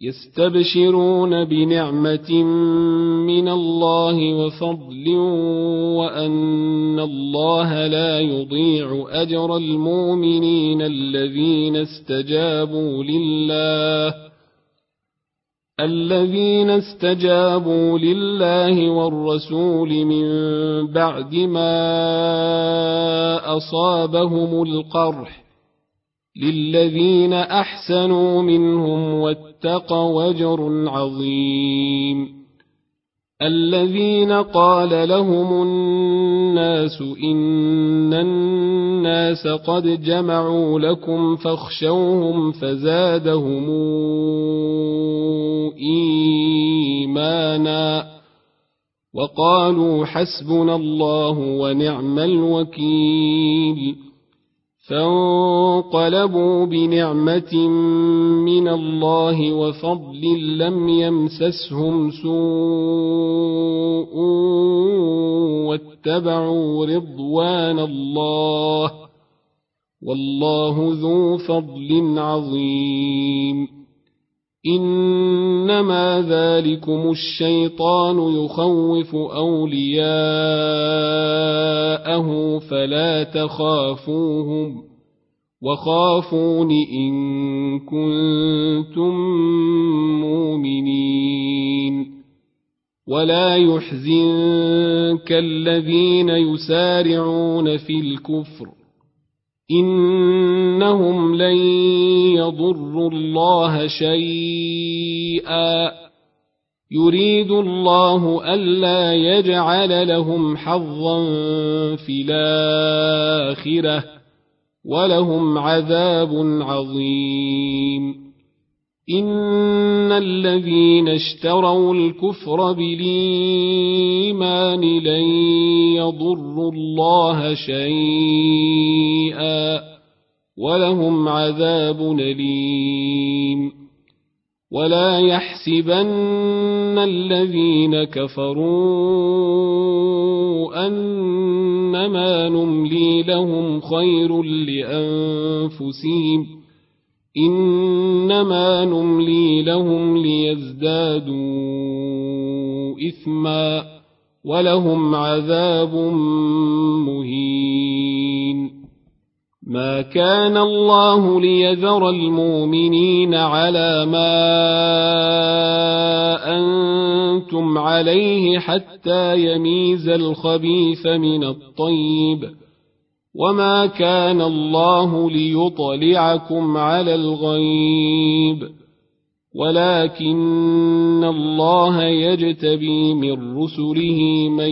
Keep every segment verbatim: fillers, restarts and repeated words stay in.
يستبشرون بنعمة من الله وفضل وأن الله لا يضيع أجر المؤمنين الذين استجابوا لله الذين استجابوا لله والرسول من بعد ما أصابهم القرح للذين أحسنوا منهم واتقوا أجر عظيم الذين قال لهم الناس إن الناس قد جمعوا لكم فاخشوهم فزادهم إيمانا وقالوا حسبنا الله ونعم الوكيل فانقلبوا بنعمة من الله وفضل لم يمسسهم سوء واتبعوا رضوان الله والله ذو فضل عظيم إنما ذلكم الشيطان يخوف أولياءه فلا تخافوهم وخافون إن كنتم مؤمنين ولا يحزنك الذين يسارعون في الكفر إنهم لن يضروا الله شيئا يريد الله ألا يجعل لهم حظا في الآخرة ولهم عذاب عظيم إن الذين اشتروا الكفر بالإيمان لن يضروا الله شيئا ولهم عذاب أليم ولا يحسبن الذين كفروا أنما نملي لهم خير لأنفسهم إنما نملي لهم ليزدادوا إثما ولهم عذاب مهين ما كان الله ليذر المؤمنين على ما أنتم عليه حتى يميز الخبيث من الطيب وما كان الله ليطلعكم على الغيب ولكن الله يجتبي من رسله من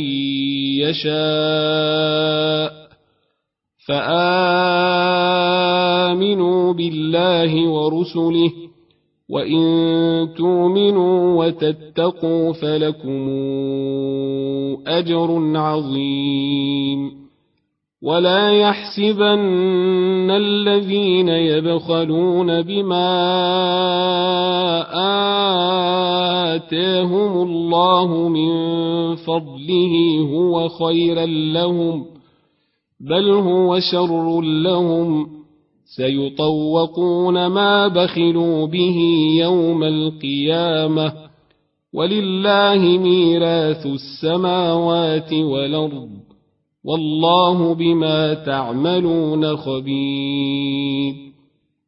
يشاء فآمنوا بالله ورسله وإن تؤمنوا وتتقوا فلكم أجر عظيم ولا يحسبن الذين يبخلون بما آتاهم الله من فضله هو خيرا لهم بل هو شر لهم سيطوقون ما بخلوا به يوم القيامة ولله ميراث السماوات والأرض والله بما تعملون خبير